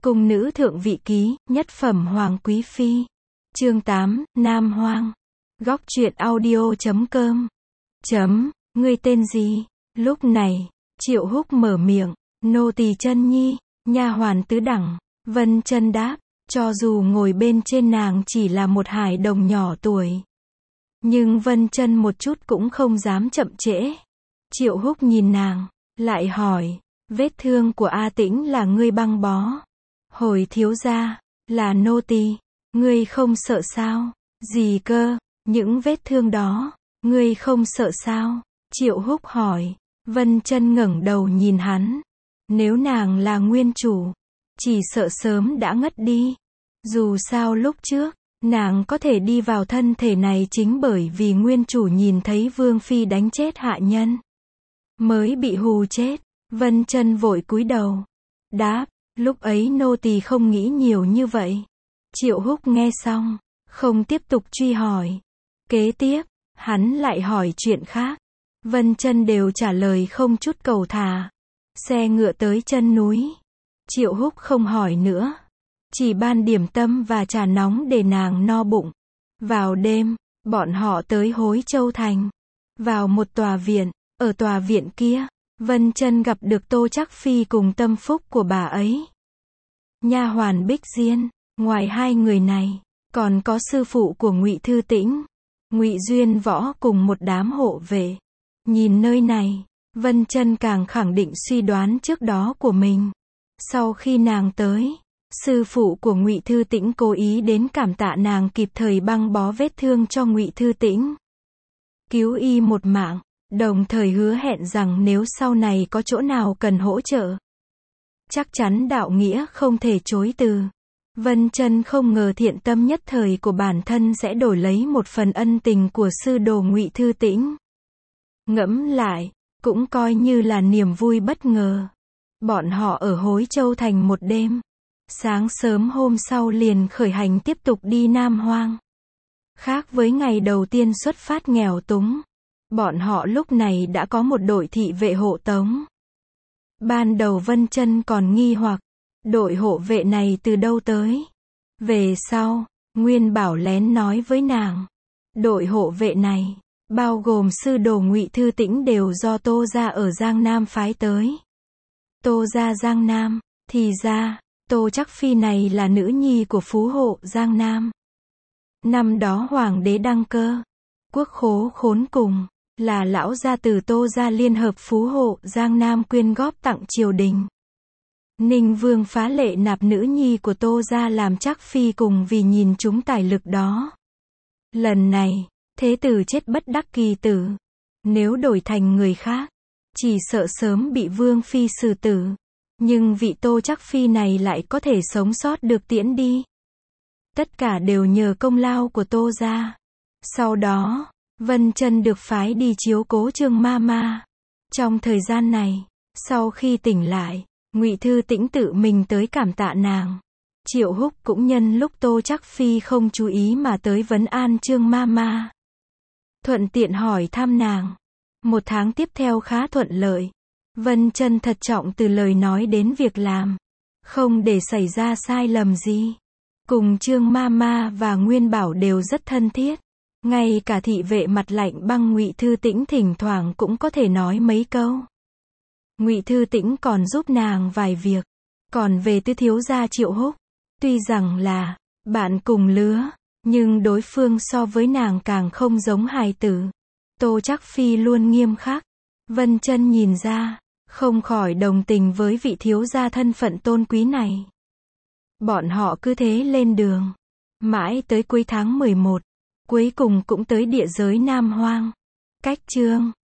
Cung nữ thượng vị ký, nhất phẩm hoàng quý phi. Chương 8, Nam Hoang. Góc truyện audio.com. Ngươi tên gì? Lúc này, Triệu Húc mở miệng, nô tỳ Chân Nhi, nha hoàn tứ đẳng. Vân Chân đáp, cho dù ngồi bên trên nàng chỉ là một hài đồng nhỏ tuổi. Nhưng Vân Chân một chút cũng không dám chậm trễ. Triệu Húc nhìn nàng, lại hỏi, vết thương của A Tĩnh là ngươi băng bó. Hồi thiếu gia, là nô tỳ. Ngươi không sợ sao? Gì cơ? Những vết thương đó, ngươi không sợ sao? Triệu Húc hỏi. Vân Chân ngẩng đầu nhìn hắn. Nếu nàng là nguyên chủ, chỉ sợ sớm đã ngất đi. Dù sao lúc trước, nàng có thể đi vào thân thể này chính bởi vì nguyên chủ nhìn thấy Vương Phi đánh chết hạ nhân, mới bị hù chết. Vân Chân vội cúi đầu, đáp, lúc ấy nô tỳ không nghĩ nhiều như vậy. Triệu Húc nghe xong, không tiếp tục truy hỏi. Kế tiếp, hắn lại hỏi chuyện khác. Vân Chân đều trả lời không chút cầu thả. Xe ngựa tới chân núi. Triệu Húc không hỏi nữa, chỉ ban điểm tâm và trà nóng để nàng no bụng. Vào đêm, bọn họ tới Hối Châu Thành. Vào một tòa viện, ở tòa viện kia, Vân Chân gặp được Tô Trắc Phi cùng tâm phúc của bà ấy. Nha hoàn Bích Diên, ngoài hai người này, còn có sư phụ của Ngụy Thư Tĩnh, Ngụy Duyên Võ cùng một đám hộ vệ. Nhìn nơi này, Vân Chân càng khẳng định suy đoán trước đó của mình. Sau khi nàng tới, sư phụ của Ngụy Thư Tĩnh cố ý đến cảm tạ nàng kịp thời băng bó vết thương cho Ngụy Thư Tĩnh, cứu y một mạng, đồng thời hứa hẹn rằng nếu sau này có chỗ nào cần hỗ trợ, chắc chắn đạo nghĩa không thể chối từ. Vân Chân không ngờ thiện tâm nhất thời của bản thân sẽ đổi lấy một phần ân tình của sư đồ Ngụy Thư Tĩnh. Ngẫm lại, cũng coi như là niềm vui bất ngờ. Bọn họ ở Hối Châu Thành một đêm. Sáng sớm hôm sau liền khởi hành tiếp tục đi Nam Hoang. Khác với ngày đầu tiên xuất phát nghèo túng, bọn họ lúc này đã có một đội thị vệ hộ tống. Ban đầu Vân Chân còn nghi hoặc, đội hộ vệ này từ đâu tới? Về sau, Nguyên Bảo lén nói với nàng, đội hộ vệ này, bao gồm sư đồ Ngụy Thư Tĩnh đều do Tô gia ở Giang Nam phái tới. Tô gia Giang Nam, thì ra, Tô Trắc Phi này là nữ nhi của phú hộ Giang Nam. Năm đó hoàng đế đăng cơ, quốc khố khốn cùng, là lão gia từ Tô gia liên hợp phú hộ Giang Nam quyên góp tặng triều đình. Ninh Vương phá lệ nạp nữ nhi của Tô gia làm Trắc Phi cùng vì nhìn chúng tài lực đó. Lần này, thế tử chết bất đắc kỳ tử. Nếu đổi thành người khác, chỉ sợ sớm bị Vương Phi xử tử. Nhưng vị Tô Trắc Phi này lại có thể sống sót được tiễn đi. Tất cả đều nhờ công lao của Tô gia. Sau đó, Vân Chân được phái đi chiếu cố Trương ma ma. Trong thời gian này, sau khi tỉnh lại, Ngụy Thư Tĩnh tự mình tới cảm tạ nàng. Triệu Húc cũng nhân lúc Tô Trắc Phi không chú ý mà tới vấn an Trương ma ma, thuận tiện hỏi thăm nàng. Một tháng tiếp theo khá thuận lợi. Vân Chân thật trọng từ lời nói đến việc làm, không để xảy ra sai lầm gì. Cùng Trương ma ma và Nguyên Bảo đều rất thân thiết. Ngay cả thị vệ mặt lạnh băng Ngụy Thư Tĩnh thỉnh thoảng cũng có thể nói mấy câu. Ngụy Thư Tĩnh còn giúp nàng vài việc. Còn về tứ thiếu gia Triệu Húc, tuy rằng là bạn cùng lứa, nhưng đối phương so với nàng càng không giống hài tử. Tô Trắc Phi luôn nghiêm khắc. Vân Chân nhìn ra, không khỏi đồng tình với vị thiếu gia thân phận tôn quý này. Bọn họ cứ thế lên đường, mãi tới cuối tháng 11, cuối cùng cũng tới địa giới Nam Hoang. Cách Chương